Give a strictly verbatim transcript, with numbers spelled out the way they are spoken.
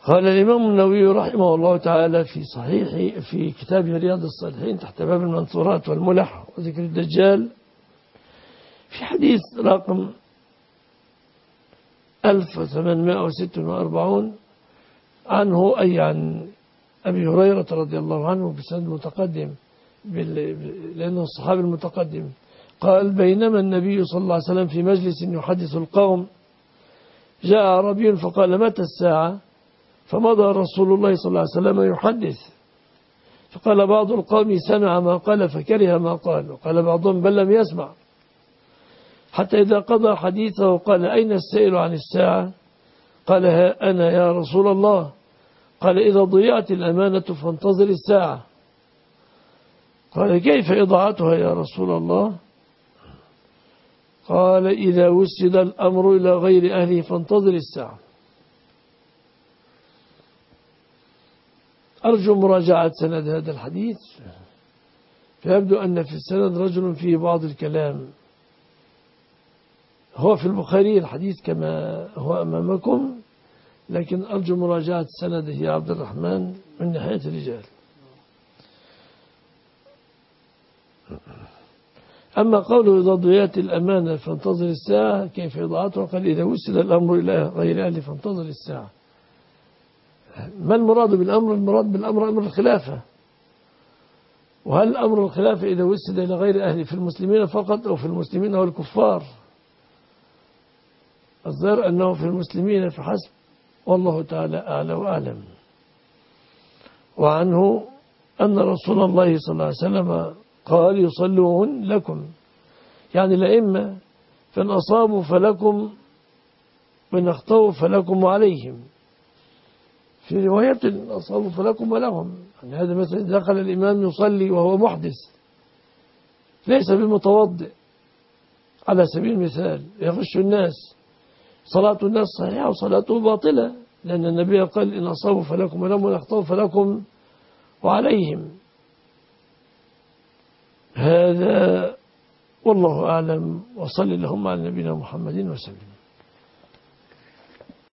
قال الإمام النووي رحمه الله تعالى في صحيح في كتاب رياض الصالحين تحت باب المنصورات والملح وذكر الدجال في حديث رقم ألف وثمانمائة وستة وأربعين عنه أي عن أبي هريرة رضي الله عنه بسند متقدم لأنه الصحابي المتقدم قال بينما النبي صلى الله عليه وسلم في مجلس يحدث القوم جاء عربي فقال متى الساعة فمضى رسول الله صلى الله عليه وسلم يحدث فقال بعض القوم سمع ما قال فكره ما قال وقال بعضهم بل لم يسمع حتى إذا قضى حديثه قال أين السائل عن الساعة قال ها أنا يا رسول الله قال إذا ضيعت الأمانة فانتظر الساعة قال كيف إضاعتها يا رسول الله قال إذا وسد الأمر إلى غير أهله فانتظر الساعة. أرجو مراجعة سند هذا الحديث فيبدو أن في السند رجل فيه بعض الكلام هو في البخاري الحديث كما هو أمامكم لكن أرجو مراجعة سنده يا عبد الرحمن من ناحية الرجال. أما قوله إذا ضيعت الأمانة فانتظر الساعة كيف إضاعتها قال إذا وسد الأمر إلى غير أهله فانتظر الساعة. ما المراد بالأمر؟ المراد بالأمر أمر الخلافة. وهل أمر الخلافة إذا وسد إلى غير أهله في المسلمين فقط أو في المسلمين أو الكفار؟ الظاهر أنه في المسلمين فحسب والله تعالى أعلى وأعلم. وعنه أن رسول الله صلى الله عليه وسلم قال يصلون لكم يعني الأئمة فإن أصابوا فلكم وإن أخطأوا فلكم وعليهم. في رواية إن أصابوا فلكم ولهم يعني هذا مثلا دخل الإمام يصلي وهو محدث ليس بمتوضئ على سبيل المثال يغش الناس صلاة الناس صحيحة وصلاته باطلة لأن النبي قال إن أصابوا فلكم ولهم وإن أخطأوا فلكم وعليهم. هذا والله أعلم وصل اللهم على نبينا محمد وسلم.